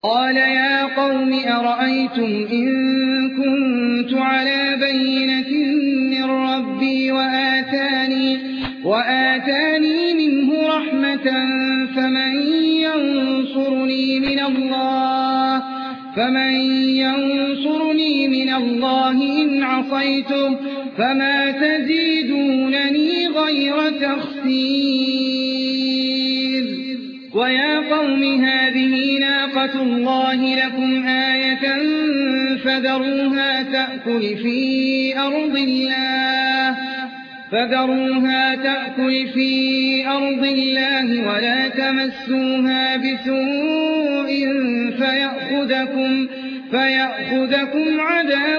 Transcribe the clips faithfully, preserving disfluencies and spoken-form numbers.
قال يا قوم أرأيتم إن كنت على بينة من ربي وآتاني, وآتاني منه رحمة فمن ينصرني من الله فمن ينصرني من الله إن عصيتم فما تزيدونني غير تخسير. ويا قوم هذه ناقة الله لكم آية فذروها تأكل في أرض الله فذروها تأكل في أرض الله ولا تمسوها بسوء فيأخذكم, فيأخذكم عذاب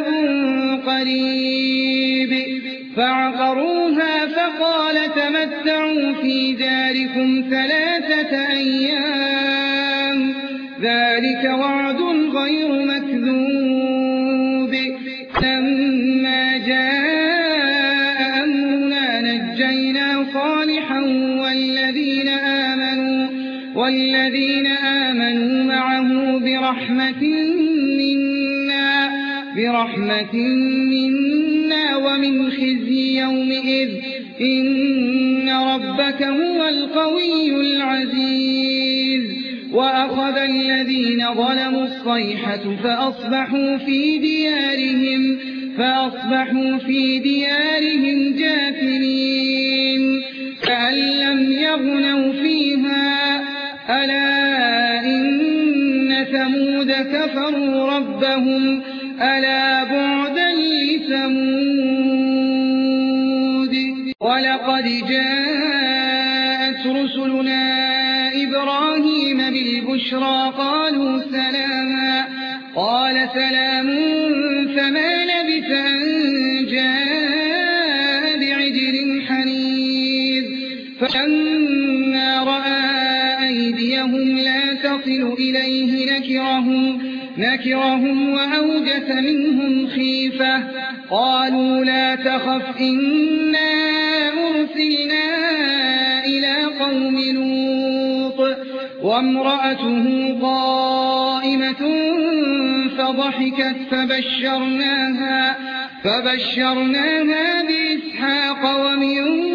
قريب. فعقروها فقال تمتعوا في داركم ثلاثة أيام ذلك وعد غير مكذوب. لما جاء أمرنا نجينا صالحا والذين آمنوا, والذين آمنوا معه برحمة منا, برحمة منا ومن خزي يومئذ إن ربك هو القوي العزيز. وأخذ الذين ظلموا الصيحة فأصبحوا في ديارهم فأصبحوا في ديارهم جاثمين كأن لم يغنوا فيها ألا إن ثمود كفروا ربهم ألا بعدا لثمود. ولقد جاءت رسلنا إبراهيم بالبشرى قالوا سلاما قال سلام فما لبث أن جاء بعجل حنيذ. فلما رأى أيديهم لا تصل إليه نكرهم, نكرهم وأوجس منهم خيفة قالوا لا تخف إنا أرسلنا إلى قوم لوط وامرأته قائمة فضحكت فبشرناها, فبشرناها بإسحاق ومن